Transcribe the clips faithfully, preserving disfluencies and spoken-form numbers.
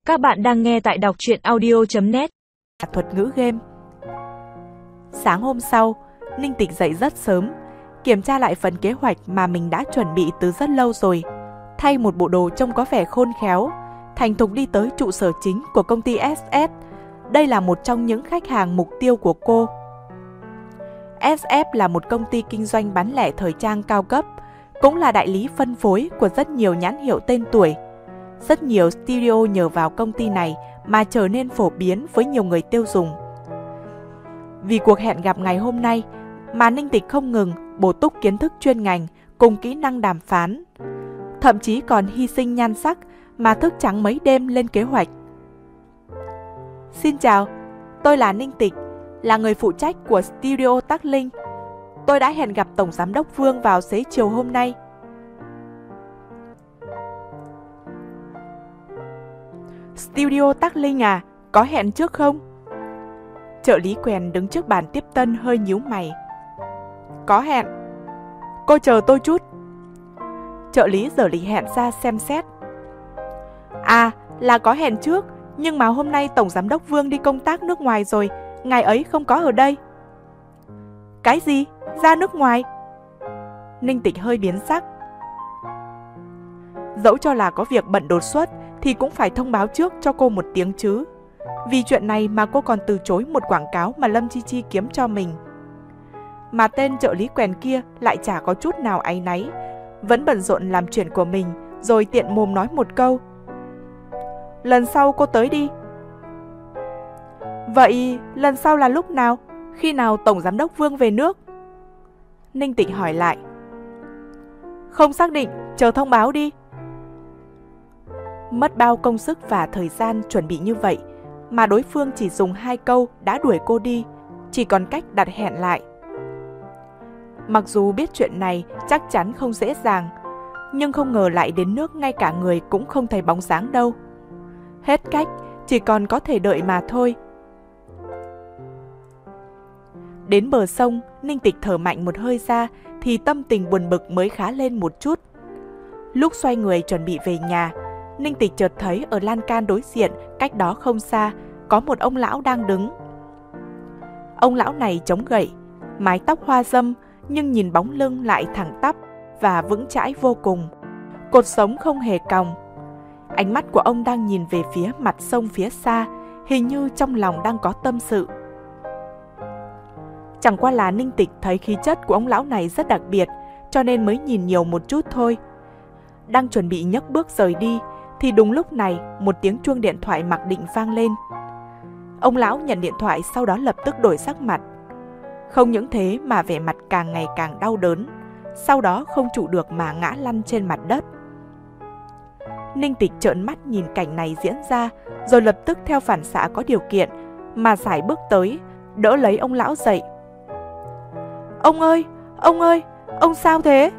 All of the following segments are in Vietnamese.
Các bạn đang nghe tại đọc truyện audio chấm net. Thuật ngữ game. Sáng hôm sau, Ninh Tịch dậy rất sớm, kiểm tra lại phần kế hoạch mà mình đã chuẩn bị từ rất lâu rồi. Thay một bộ đồ trông có vẻ khôn khéo, thành thục đi tới trụ sở chính của công ty ét ét. Đây là một trong những khách hàng mục tiêu của cô. ét ép là một công ty kinh doanh bán lẻ thời trang cao cấp, cũng là đại lý phân phối của rất nhiều nhãn hiệu tên tuổi. Rất nhiều studio nhờ vào công ty này mà trở nên phổ biến với nhiều người tiêu dùng. Vì cuộc hẹn gặp ngày hôm nay mà Ninh Tịch không ngừng bổ túc kiến thức chuyên ngành cùng kỹ năng đàm phán. Thậm chí còn hy sinh nhan sắc mà thức trắng mấy đêm lên kế hoạch. Xin chào, tôi là Ninh Tịch, là người phụ trách của Studio Tắc Linh. Tôi đã hẹn gặp Tổng Giám đốc Vương vào xế chiều hôm nay. Studio Tắc Linh à, có hẹn trước không? Trợ lý quèn đứng trước bàn tiếp tân hơi nhíu mày. Có hẹn. Cô chờ tôi chút. Trợ lý giở lịch hẹn ra xem xét. À, là có hẹn trước, nhưng mà hôm nay Tổng Giám đốc Vương đi công tác nước ngoài rồi, ngài ấy không có ở đây. Cái gì? Ra nước ngoài? Ninh Tịch hơi biến sắc. Dẫu cho là có việc bận đột xuất thì cũng phải thông báo trước cho cô một tiếng chứ. Vì chuyện này mà cô còn từ chối một quảng cáo mà Lâm Chi Chi kiếm cho mình. Mà tên trợ lý quèn kia lại chả có chút nào áy náy, vẫn bận rộn làm chuyện của mình, rồi tiện mồm nói một câu. Lần sau cô tới đi. Vậy lần sau là lúc nào? Khi nào Tổng Giám đốc Vương về nước? Ninh Tịch hỏi lại. Không xác định, chờ thông báo đi. Mất bao công sức và thời gian chuẩn bị như vậy mà đối phương chỉ dùng hai câu đã đuổi cô đi, chỉ còn cách đặt hẹn lại. Mặc dù biết chuyện này chắc chắn không dễ dàng, nhưng không ngờ lại đến nước ngay cả người cũng không thấy bóng dáng đâu. Hết cách, chỉ còn có thể đợi mà thôi. Đến bờ sông, Ninh Tịch thở mạnh một hơi ra thì tâm tình buồn bực mới khá lên một chút. Lúc xoay người chuẩn bị về nhà, Ninh Tịch chợt thấy ở lan can đối diện, cách đó không xa, có một ông lão đang đứng. Ông lão này chống gậy, mái tóc hoa râm, nhưng nhìn bóng lưng lại thẳng tắp và vững chãi vô cùng. Cột sống không hề cong. Ánh mắt của ông đang nhìn về phía mặt sông phía xa, hình như trong lòng đang có tâm sự. Chẳng qua là Ninh Tịch thấy khí chất của ông lão này rất đặc biệt, cho nên mới nhìn nhiều một chút thôi. Đang chuẩn bị nhấc bước rời đi, thì đúng lúc này một tiếng chuông điện thoại mặc định vang lên. Ông lão nhận điện thoại, sau đó lập tức đổi sắc mặt. Không những thế mà vẻ mặt càng ngày càng đau đớn, sau đó không trụ được mà ngã lăn trên mặt đất. Ninh Tịch trợn mắt nhìn cảnh này diễn ra, rồi lập tức theo phản xạ có điều kiện mà sải bước tới, đỡ lấy ông lão dậy. Ông ơi, ông ơi, ông sao thế?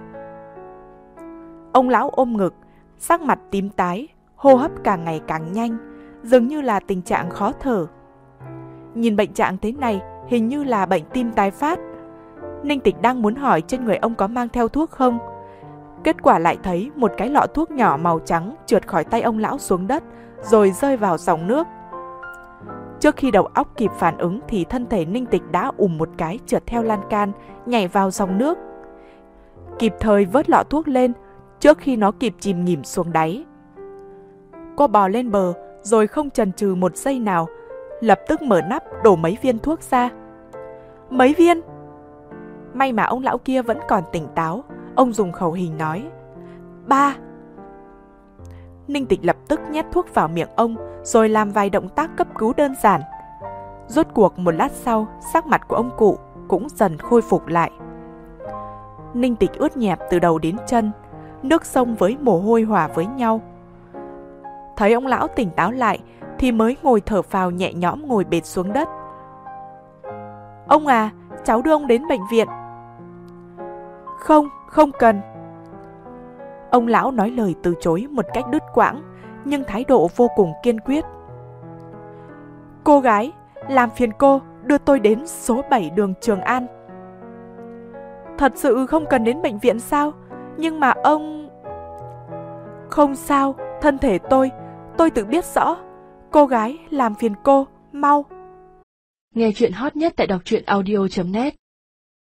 Ông lão ôm ngực, sắc mặt tím tái, hô hấp càng ngày càng nhanh, dường như là tình trạng khó thở. Nhìn bệnh trạng thế này, hình như là bệnh tim tái phát. Ninh Tịch đang muốn hỏi trên người ông có mang theo thuốc không. Kết quả lại thấy một cái lọ thuốc nhỏ màu trắng trượt khỏi tay ông lão xuống đất, rồi rơi vào dòng nước. Trước khi đầu óc kịp phản ứng thì thân thể Ninh Tịch đã ùm một cái trượt theo lan can, nhảy vào dòng nước. Kịp thời vớt lọ thuốc lên, trước khi nó kịp chìm nghỉm xuống đáy. Cô bò lên bờ, rồi không chần chừ một giây nào, lập tức mở nắp đổ mấy viên thuốc ra. Mấy viên? May mà ông lão kia vẫn còn tỉnh táo, ông dùng khẩu hình nói. Ba. Ninh Tịch lập tức nhét thuốc vào miệng ông, rồi làm vài động tác cấp cứu đơn giản. Rốt cuộc một lát sau, sắc mặt của ông cụ cũng dần khôi phục lại. Ninh Tịch ướt nhẹp từ đầu đến chân, nước sông với mồ hôi hòa với nhau. Thấy ông lão tỉnh táo lại thì mới ngồi thở phào nhẹ nhõm ngồi bệt xuống đất. Ông à, cháu đưa ông đến bệnh viện. Không, không cần. Ông lão nói lời từ chối một cách đứt quãng, nhưng thái độ vô cùng kiên quyết. Cô gái, làm phiền cô đưa tôi đến số bảy đường Trường An. Thật sự không cần đến bệnh viện sao? Nhưng mà ông... Không sao, thân thể tôi, tôi tự biết rõ. Cô gái, làm phiền cô, mau. Nghe chuyện hot nhất tại đọc truyện audio chấm net.